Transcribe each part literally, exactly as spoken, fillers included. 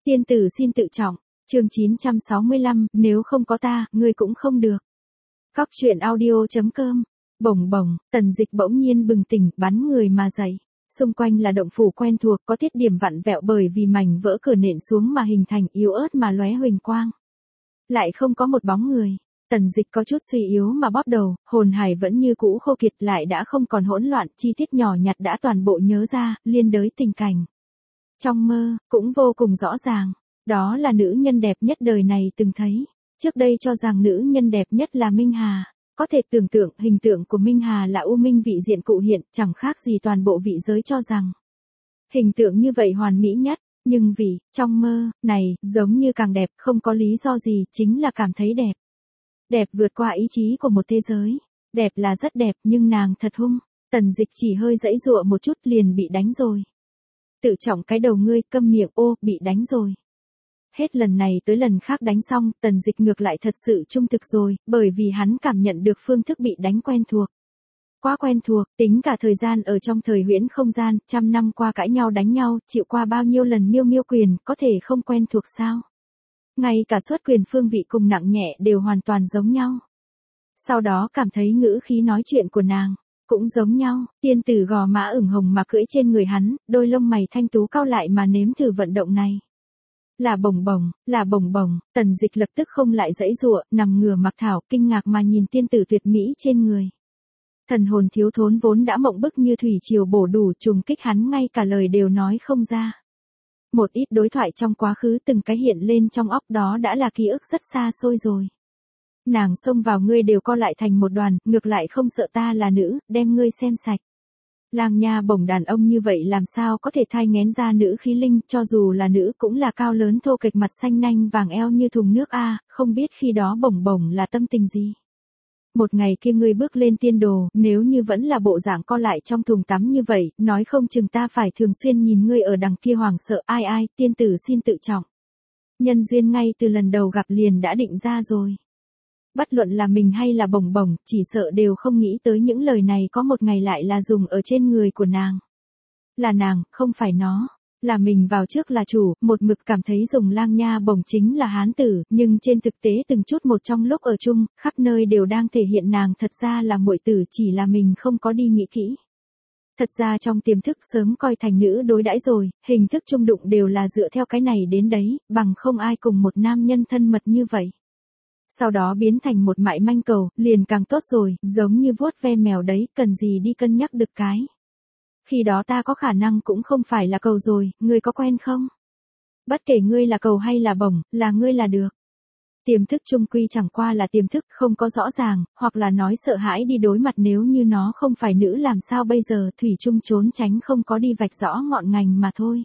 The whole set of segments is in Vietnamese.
Tiên tử xin tự trọng, chương chín trăm sáu mươi lăm, nếu không có ta, ngươi cũng không được. Cóc truyện audio.com, bổng bổng, Tần Dịch bỗng nhiên bừng tỉnh, bắn người mà dậy. Xung quanh là động phủ quen thuộc có thiết điểm vặn vẹo bởi vì mảnh vỡ cửa nện xuống mà hình thành yếu ớt mà lóe huỳnh quang. Lại không có một bóng người. Tần Dịch có chút suy yếu mà bóp đầu, hồn hải vẫn như cũ khô kiệt lại đã không còn hỗn loạn, chi tiết nhỏ nhặt đã toàn bộ nhớ ra, liên đới tình cảnh. Trong mơ, cũng vô cùng rõ ràng, đó là nữ nhân đẹp nhất đời này từng thấy. Trước đây cho rằng nữ nhân đẹp nhất là Minh Hà, có thể tưởng tượng hình tượng của Minh Hà là U Minh vị diện cụ hiện, chẳng khác gì toàn bộ vị giới cho rằng. Hình tượng như vậy hoàn mỹ nhất, nhưng vì, trong mơ, này, giống như càng đẹp, không có lý do gì, chính là cảm thấy đẹp. Đẹp vượt qua ý chí của một thế giới. Đẹp là rất đẹp nhưng nàng thật hung. Tần Dịch chỉ hơi giãy giụa một chút liền bị đánh rồi. Tự trọng cái đầu ngươi, câm miệng, ô, bị đánh rồi. Hết lần này tới lần khác đánh xong, Tần Dịch ngược lại thật sự trung thực rồi, bởi vì hắn cảm nhận được phương thức bị đánh quen thuộc. Quá quen thuộc, tính cả thời gian ở trong thời huyễn không gian, trăm năm qua cãi nhau đánh nhau, chịu qua bao nhiêu lần miêu miêu quyền, có thể không quen thuộc sao? Ngay cả xuất quyền phương vị cùng nặng nhẹ đều hoàn toàn giống nhau. Sau đó cảm thấy ngữ khí nói chuyện của nàng cũng giống nhau, tiên tử gò má ửng hồng mà cưỡi trên người hắn, đôi lông mày thanh tú cau lại mà nếm thử vận động này. Là bồng bồng, là bồng bồng, Tần Dịch lập tức không lại giãy giụa, nằm ngửa mặc thảo, kinh ngạc mà nhìn tiên tử tuyệt mỹ trên người. Thần hồn thiếu thốn vốn đã mộng bức như thủy triều bổ đủ trùng kích hắn ngay cả lời đều nói không ra. Một ít đối thoại trong quá khứ từng cái hiện lên trong óc đó đã là ký ức rất xa xôi rồi. Nàng xông vào ngươi đều co lại thành một đoàn, ngược lại không sợ ta là nữ, đem ngươi xem sạch. Lang nha bổng đàn ông như vậy làm sao có thể thai nghén ra nữ khí linh, cho dù là nữ cũng là cao lớn thô kệch mặt xanh nanh vàng eo như thùng nước a, không biết khi đó bổng bổng là tâm tình gì. Một ngày kia ngươi bước lên tiên đồ, nếu như vẫn là bộ dạng co lại trong thùng tắm như vậy, nói không chừng ta phải thường xuyên nhìn ngươi ở đằng kia hoảng sợ, ai ai, tiên tử xin tự trọng. Nhân duyên ngay từ lần đầu gặp liền đã định ra rồi. Bất luận là mình hay là bồng bồng, chỉ sợ đều không nghĩ tới những lời này có một ngày lại là dùng ở trên người của nàng. Là nàng, không phải nó. Là mình vào trước là chủ, một mực cảm thấy dùng lang nha bổng chính là hán tử, nhưng trên thực tế từng chút một trong lúc ở chung, khắp nơi đều đang thể hiện nàng thật ra là muội tử, chỉ là mình không có đi nghĩ kỹ. Thật ra trong tiềm thức sớm coi thành nữ đối đãi rồi, hình thức chung đụng đều là dựa theo cái này đến đấy, bằng không ai cùng một nam nhân thân mật như vậy. Sau đó biến thành một mại manh cầu, liền càng tốt rồi, giống như vuốt ve mèo đấy, cần gì đi cân nhắc được cái. Khi đó ta có khả năng cũng không phải là cầu rồi, ngươi có quen không? Bất kể ngươi là cầu hay là bổng, là ngươi là được. Tiềm thức chung quy chẳng qua là tiềm thức, không có rõ ràng, hoặc là nói sợ hãi đi đối mặt, nếu như nó không phải nữ làm sao bây giờ, thủy chung trốn tránh không có đi vạch rõ ngọn ngành mà thôi.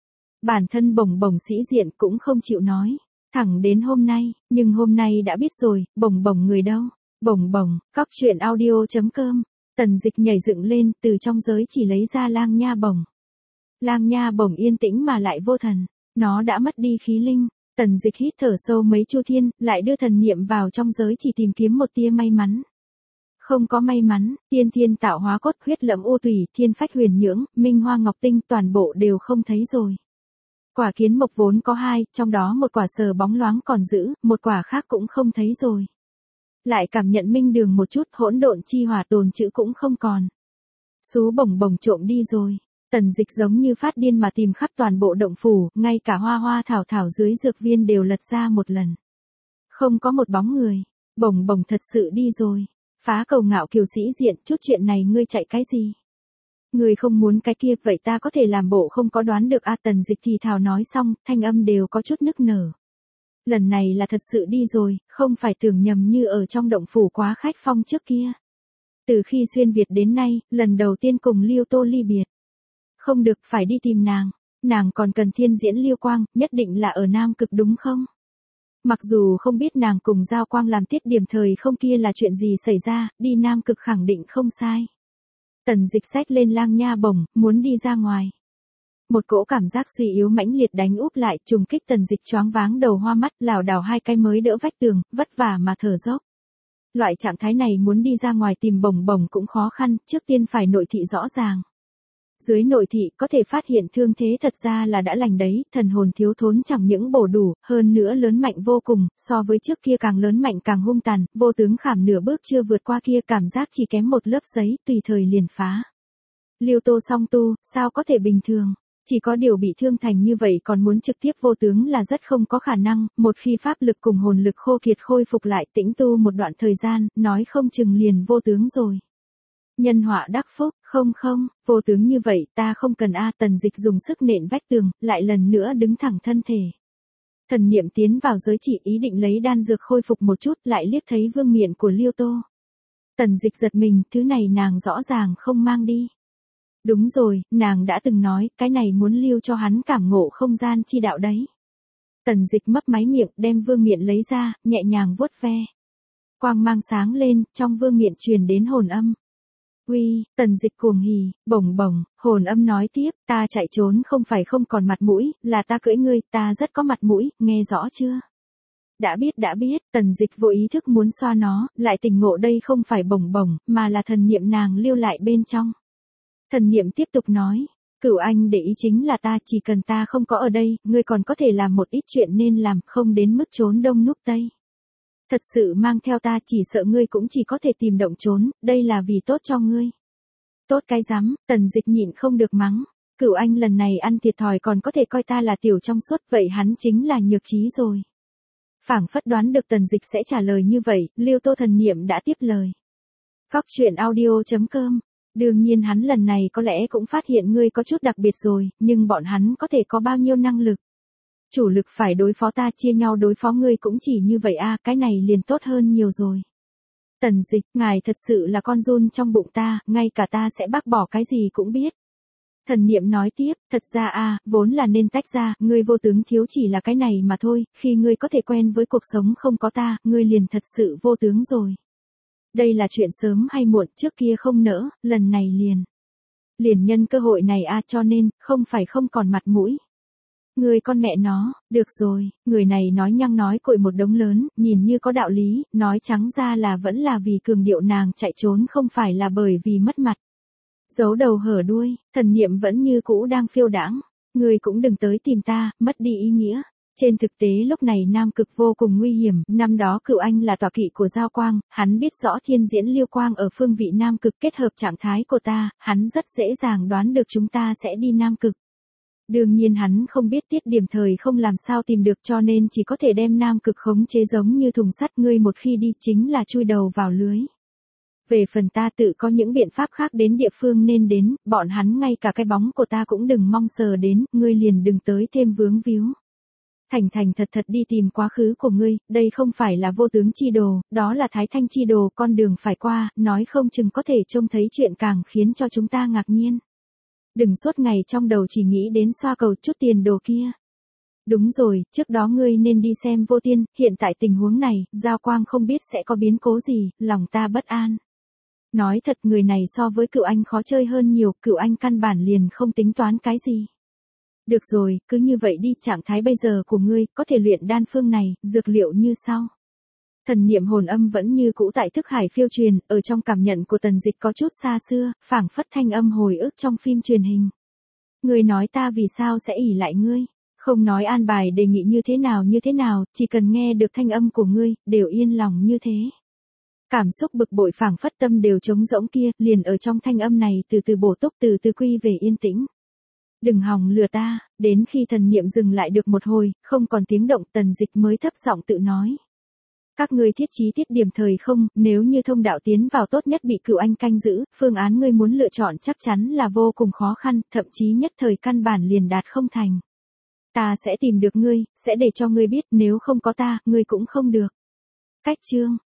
Bản thân bổng bổng sĩ diện cũng không chịu nói. Thẳng đến hôm nay, nhưng hôm nay đã biết rồi, bổng bổng người đâu. Bổng bổng, cóc truyện audio.com. Tần Dịch nhảy dựng lên, từ trong giới chỉ lấy ra lang nha bổng. Lang nha bổng yên tĩnh mà lại vô thần, nó đã mất đi khí linh. Tần Dịch hít thở sâu mấy chu thiên, lại đưa thần niệm vào trong giới chỉ tìm kiếm một tia may mắn. Không có may mắn, tiên thiên tạo hóa cốt, huyết lẫm u tủy, thiên phách huyền nhưỡng, minh hoa ngọc tinh toàn bộ đều không thấy rồi. Quả kiến mộc vốn có hai, trong đó một quả sờ bóng loáng còn giữ, một quả khác cũng không thấy rồi. Lại cảm nhận minh đường một chút, hỗn độn chi hỏa tồn chữ cũng không còn. Sú bổng bổng trộm đi rồi. Tần Dịch giống như phát điên mà tìm khắp toàn bộ động phủ, ngay cả hoa hoa thảo thảo dưới dược viên đều lật ra một lần. Không có một bóng người. Bổng bổng thật sự đi rồi. Phá cầu ngạo kiều sĩ diện, chút chuyện này ngươi chạy cái gì? Người không muốn cái kia, vậy ta có thể làm bộ không có đoán được a à, Tần Dịch thì thào nói xong, thanh âm đều có chút nức nở. Lần này là thật sự đi rồi, không phải tưởng nhầm như ở trong động phủ quá khách phong trước kia. Từ khi xuyên Việt đến nay, lần đầu tiên cùng Liêu Tô ly biệt. Không được, phải đi tìm nàng. Nàng còn cần thiên diễn Liêu Quang, nhất định là ở Nam Cực đúng không? Mặc dù không biết nàng cùng Giao Quang làm tiết điểm thời không kia là chuyện gì xảy ra, đi Nam Cực khẳng định không sai. Tần Dịch xách lên lang nha bổng, muốn đi ra ngoài. Một cỗ cảm giác suy yếu mãnh liệt đánh úp lại, trùng kích Tần Dịch choáng váng đầu hoa mắt, lảo đảo hai cái mới đỡ vách tường, vất vả mà thở dốc. Loại trạng thái này muốn đi ra ngoài tìm bổng bổng cũng khó khăn, trước tiên phải nội thị rõ ràng. Dưới nội thị có thể phát hiện thương thế thật ra là đã lành đấy, thần hồn thiếu thốn chẳng những bổ đủ, hơn nữa lớn mạnh vô cùng, so với trước kia càng lớn mạnh càng hung tàn, vô tướng khảm nửa bước chưa vượt qua kia cảm giác chỉ kém một lớp giấy, tùy thời liền phá. Liêu Tô song tu, sao có thể bình thường? Chỉ có điều bị thương thành như vậy còn muốn trực tiếp vô tướng là rất không có khả năng, một khi pháp lực cùng hồn lực khô kiệt khôi phục lại tĩnh tu một đoạn thời gian, nói không chừng liền vô tướng rồi. Nhân họa đắc phúc, không không, vô tướng như vậy ta không cần a. Tần Dịch dùng sức nện vách tường, lại lần nữa đứng thẳng thân thể. Thần niệm tiến vào giới chỉ ý định lấy đan dược khôi phục một chút, lại liếc thấy vương miện của Liêu Tô. Tần Dịch giật mình, thứ này nàng rõ ràng không mang đi. Đúng rồi, nàng đã từng nói, cái này muốn lưu cho hắn cảm ngộ không gian chi đạo đấy. Tần Dịch mấp máy miệng, đem vương miện lấy ra, nhẹ nhàng vuốt ve. Quang mang sáng lên, trong vương miện truyền đến hồn âm. Uy, Tần Dịch cuồng hỉ, bổng bổng, hồn âm nói tiếp, ta chạy trốn không phải không còn mặt mũi, là ta cưỡi ngươi, ta rất có mặt mũi, nghe rõ chưa? Đã biết đã biết, Tần Dịch vô ý thức muốn xoa nó, lại tỉnh ngộ đây không phải bổng bổng, mà là thần niệm nàng lưu lại bên trong. Thần niệm tiếp tục nói, Cửu Anh để ý chính là ta, chỉ cần ta không có ở đây, ngươi còn có thể làm một ít chuyện nên làm, không đến mức trốn đông núp tây. Thật sự mang theo ta chỉ sợ ngươi cũng chỉ có thể tìm động trốn, đây là vì tốt cho ngươi. Tốt cái rắm, Tần Dịch nhịn không được mắng. Cửu Anh lần này ăn thiệt thòi còn có thể coi ta là tiểu trong suốt, vậy hắn chính là nhược trí rồi. Phảng phất đoán được Tần Dịch sẽ trả lời như vậy, Liêu Tô thần niệm đã tiếp lời. Cóc truyện audio chấm com. Đương nhiên hắn lần này có lẽ cũng phát hiện ngươi có chút đặc biệt rồi, nhưng bọn hắn có thể có bao nhiêu năng lực. Chủ lực phải đối phó ta, chia nhau đối phó ngươi cũng chỉ như vậy a, cái này liền tốt hơn nhiều rồi. Tần Dịch, ngài thật sự là con giun trong bụng ta, ngay cả ta sẽ bác bỏ cái gì cũng biết. Thần niệm nói tiếp, thật ra a, vốn là nên tách ra, ngươi vô tướng thiếu chỉ là cái này mà thôi, khi ngươi có thể quen với cuộc sống không có ta, ngươi liền thật sự vô tướng rồi. Đây là chuyện sớm hay muộn, trước kia không nỡ, lần này liền. Liền nhân cơ hội này a, cho nên, không phải không còn mặt mũi. Người con mẹ nó, được rồi, người này nói nhăng nói cội một đống lớn, nhìn như có đạo lý, nói trắng ra là vẫn là vì cường điệu nàng chạy trốn không phải là bởi vì mất mặt. Giấu đầu hở đuôi, thần niệm vẫn như cũ đang phiêu đãng, người cũng đừng tới tìm ta, mất đi ý nghĩa. Trên thực tế lúc này Nam Cực vô cùng nguy hiểm, năm đó Cửu Anh là tọa kỵ của Giao Quang, hắn biết rõ thiên diễn Liêu Quang ở phương vị Nam Cực kết hợp trạng thái của ta, hắn rất dễ dàng đoán được chúng ta sẽ đi Nam Cực. Đương nhiên hắn không biết tiết điểm thời không làm sao tìm được cho nên chỉ có thể đem Nam Cực khống chế giống như thùng sắt, ngươi một khi đi chính là chui đầu vào lưới. Về phần ta tự có những biện pháp khác đến địa phương nên đến, bọn hắn ngay cả cái bóng của ta cũng đừng mong sờ đến, ngươi liền đừng tới thêm vướng víu. Thành thành thật thật đi tìm quá khứ của ngươi, đây không phải là vô tướng chi đồ, đó là thái thanh chi đồ, con đường phải qua, nói không chừng có thể trông thấy chuyện càng khiến cho chúng ta ngạc nhiên. Đừng suốt ngày trong đầu chỉ nghĩ đến xoa cầu chút tiền đồ kia. Đúng rồi, trước đó ngươi nên đi xem Vô Tiên, hiện tại tình huống này, Giao Quang không biết sẽ có biến cố gì, lòng ta bất an. Nói thật người này so với Cửu Anh khó chơi hơn nhiều, Cửu Anh căn bản liền không tính toán cái gì. Được rồi, cứ như vậy đi, trạng thái bây giờ của ngươi, có thể luyện đan phương này, dược liệu như sau. Thần niệm hồn âm vẫn như cũ tại thức hải phiêu truyền, ở trong cảm nhận của Tần Dịch có chút xa xưa, phảng phất thanh âm hồi ức trong phim truyền hình. Ngươi nói ta vì sao sẽ ỷ lại ngươi, không nói an bài đề nghị như thế nào như thế nào, chỉ cần nghe được thanh âm của ngươi, đều yên lòng như thế. Cảm xúc bực bội phảng phất tâm đều trống rỗng kia, liền ở trong thanh âm này từ từ bổ túc từ từ quy về yên tĩnh. Đừng hòng lừa ta, đến khi thần niệm dừng lại được một hồi, không còn tiếng động, Tần Dịch mới thấp giọng tự nói. Các ngươi thiết trí tiết điểm thời không, nếu như thông đạo tiến vào tốt nhất bị Cửu Anh canh giữ, phương án ngươi muốn lựa chọn chắc chắn là vô cùng khó khăn, thậm chí nhất thời căn bản liền đạt không thành. Ta sẽ tìm được ngươi, sẽ để cho ngươi biết nếu không có ta, ngươi cũng không được. Cách chương